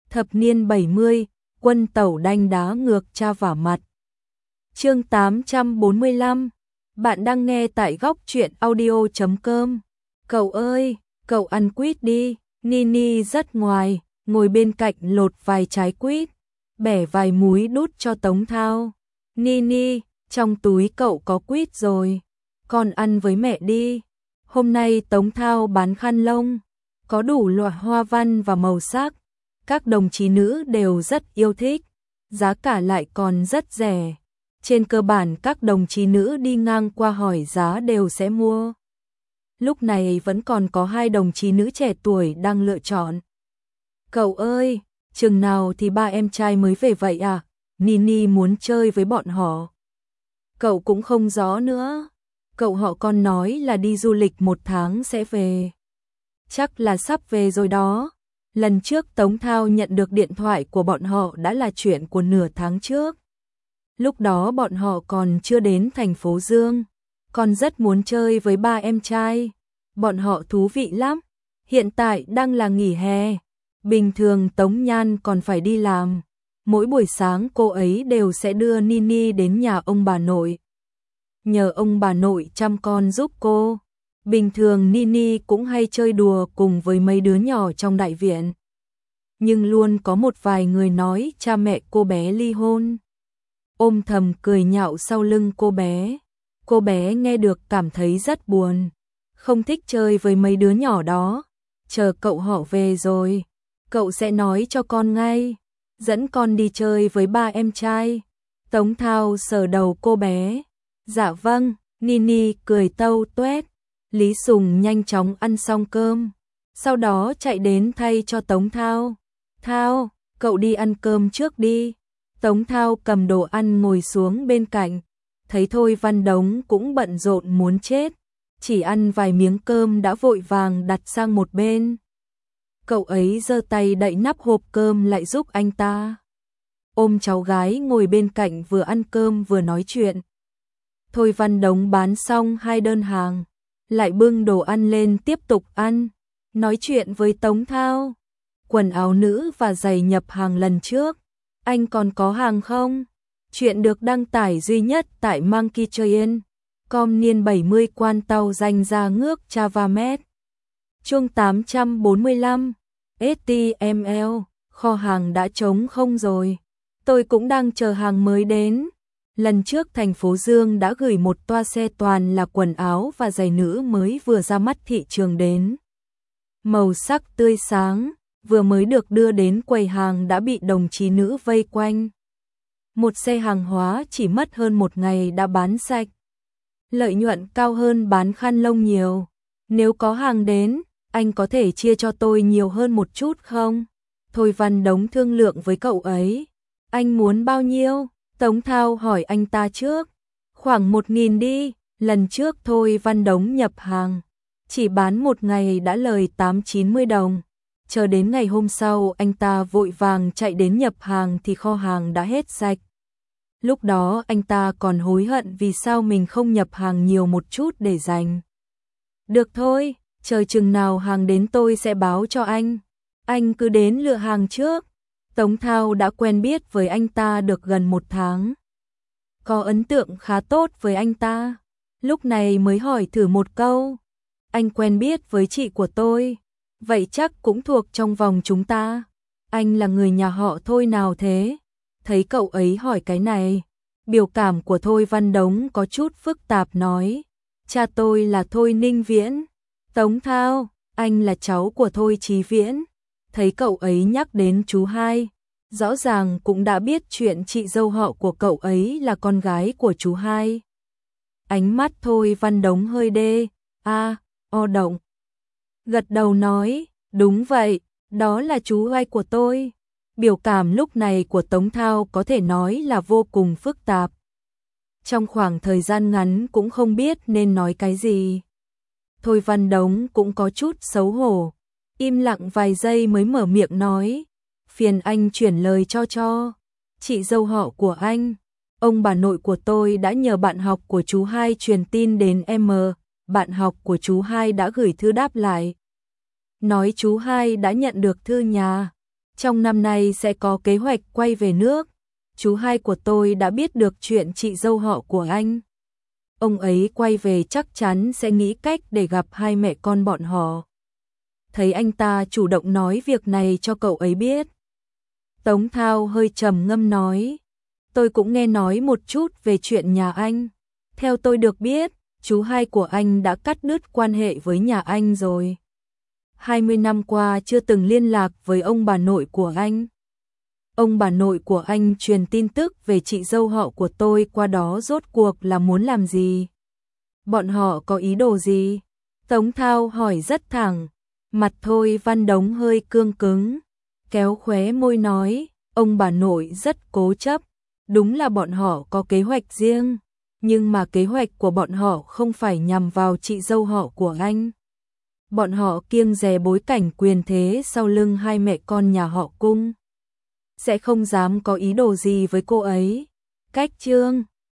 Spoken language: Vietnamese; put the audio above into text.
Thập niên 70, quân tẩu đanh đá ngược cha vả mặt. Chương 845. Bạn đang nghe tại góc truyện audio.com. Cậu ơi, cậu ăn quýt đi. Nini rất ngoài, ngồi bên cạnh lột vài trái quýt, bẻ vài múi đút cho Tống Thao. Nini, trong túi cậu có quýt rồi, con ăn với mẹ đi. Hôm nay Tống Thao bán khăn lông, có đủ loại hoa văn và màu sắc. Các đồng chí nữ đều rất yêu thích, giá cả lại còn rất rẻ. Trên cơ bản các đồng chí nữ đi ngang qua hỏi giá đều sẽ mua. Lúc này vẫn còn có 2 đồng chí nữ trẻ tuổi đang lựa chọn. Cậu ơi, chừng nào thì 3 em trai mới về vậy à? Nini muốn chơi với bọn họ. Cậu cũng không rõ nữa. Cậu họ con nói là đi du lịch 1 tháng sẽ về. Chắc là sắp về rồi đó. Lần trước Tống Thao nhận được điện thoại của bọn họ đã là chuyện của nửa tháng trước. Lúc đó bọn họ còn chưa đến thành phố Dương. Con rất muốn chơi với 3 em trai. Bọn họ thú vị lắm. Hiện tại đang là nghỉ hè. Bình thường Tống Nhan còn phải đi làm. Mỗi buổi sáng cô ấy đều sẽ đưa Nini đến nhà ông bà nội. Nhờ ông bà nội chăm con giúp cô. Bình thường Nini cũng hay chơi đùa cùng với mấy đứa nhỏ trong đại viện. Nhưng luôn có một vài người nói cha mẹ cô bé ly hôn. Ôm thầm cười nhạo sau lưng cô bé. Cô bé nghe được cảm thấy rất buồn. Không thích chơi với mấy đứa nhỏ đó. Chờ cậu họ về rồi, cậu sẽ nói cho con ngay. Dẫn con đi chơi với 3 em trai. Tống Thao sờ đầu cô bé. Dạ vâng, Nini cười tâu tuét. Lý Sùng nhanh chóng ăn xong cơm, sau đó chạy đến thay cho Tống Thao. Thao, cậu đi ăn cơm trước đi. Tống Thao cầm đồ ăn ngồi xuống bên cạnh. Thấy Thôi Văn Đống cũng bận rộn muốn chết. Chỉ ăn vài miếng cơm đã vội vàng đặt sang một bên. Cậu ấy giơ tay đậy nắp hộp cơm lại giúp anh ta. Ôm cháu gái ngồi bên cạnh vừa ăn cơm vừa nói chuyện. Thôi Văn Đống bán xong 2 đơn hàng, lại bưng đồ ăn lên tiếp tục ăn, nói chuyện với Tống Thao. Quần áo nữ và giày nhập hàng lần trước, anh còn có hàng không? Chuyện được đăng tải duy nhất tại Monkey Train. Com niên 70 quan tàu danh ra ngước Chavamet. Chương 845. STML, kho hàng đã trống không rồi. Tôi cũng đang chờ hàng mới đến. Lần trước thành phố Dương đã gửi một toa xe toàn là quần áo và giày nữ mới vừa ra mắt thị trường đến. Màu sắc tươi sáng, vừa mới được đưa đến quầy hàng đã bị đồng chí nữ vây quanh. Một xe hàng hóa chỉ mất hơn 1 ngày đã bán sạch. Lợi nhuận cao hơn bán khăn lông nhiều. Nếu có hàng đến, anh có thể chia cho tôi nhiều hơn một chút không? Thôi Văn Đống thương lượng với cậu ấy. Anh muốn bao nhiêu? Tống Thao hỏi anh ta trước. Khoảng 1.000 đi. Lần trước Thôi Văn Đống nhập hàng, chỉ bán 1 ngày đã lời 8-90 đồng. Chờ đến ngày hôm sau anh ta vội vàng chạy đến nhập hàng thì kho hàng đã hết sạch. Lúc đó anh ta còn hối hận vì sao mình không nhập hàng nhiều một chút để dành. Được thôi, chờ chừng nào hàng đến tôi sẽ báo cho anh. Anh cứ đến lựa hàng trước. Tống Thao đã quen biết với anh ta được gần 1 tháng. Có ấn tượng khá tốt với anh ta. Lúc này mới hỏi thử một câu. Anh quen biết với chị của tôi, vậy chắc cũng thuộc trong vòng chúng ta. Anh là người nhà họ Thôi nào thế? Thấy cậu ấy hỏi cái này, biểu cảm của Thôi Văn Đống có chút phức tạp nói. Cha tôi là Thôi Ninh Viễn. Tống Thao, anh là cháu của Thôi Chí Viễn. Thấy cậu ấy nhắc đến chú hai, rõ ràng cũng đã biết chuyện chị dâu họ của cậu ấy là con gái của chú hai. Ánh mắt Thôi Văn Đống hơi đê, o động. Gật đầu nói, đúng vậy, đó là chú hai của tôi. Biểu cảm lúc này của Tống Thao có thể nói là vô cùng phức tạp. Trong khoảng thời gian ngắn cũng không biết nên nói cái gì. Thôi Văn Đống cũng có chút xấu hổ, im lặng vài giây mới mở miệng nói. Phiền anh chuyển lời cho chị dâu họ của anh. Ông bà nội của tôi đã nhờ bạn học của chú hai truyền tin đến em. Bạn học của chú hai đã gửi thư đáp lại. Nói chú hai đã nhận được thư nhà. trong năm nay sẽ có kế hoạch quay về nước. Chú hai của tôi đã biết được chuyện chị dâu họ của anh. Ông ấy quay về chắc chắn sẽ nghĩ cách để gặp hai mẹ con bọn họ. Thấy anh ta chủ động nói việc này cho cậu ấy biết. Tống Thao hơi trầm ngâm nói, tôi cũng nghe nói một chút về chuyện nhà anh. Theo tôi được biết, chú hai của anh đã cắt đứt quan hệ với nhà anh rồi. 20 năm qua chưa từng liên lạc với ông bà nội của anh. Ông bà nội của anh truyền tin tức về chị dâu họ của tôi qua đó rốt cuộc là muốn làm gì? Bọn họ có ý đồ gì? Tống Thao hỏi rất thẳng, mặt Thôi Văn Đống hơi cương cứng, kéo khóe môi nói, ông bà nội rất cố chấp, đúng là bọn họ có kế hoạch riêng, nhưng mà kế hoạch của bọn họ không phải nhằm vào chị dâu họ của anh. Bọn họ kiêng dè bối cảnh quyền thế sau lưng hai mẹ con nhà họ Cung. Sẽ không dám có ý đồ gì với cô ấy. Cách Trương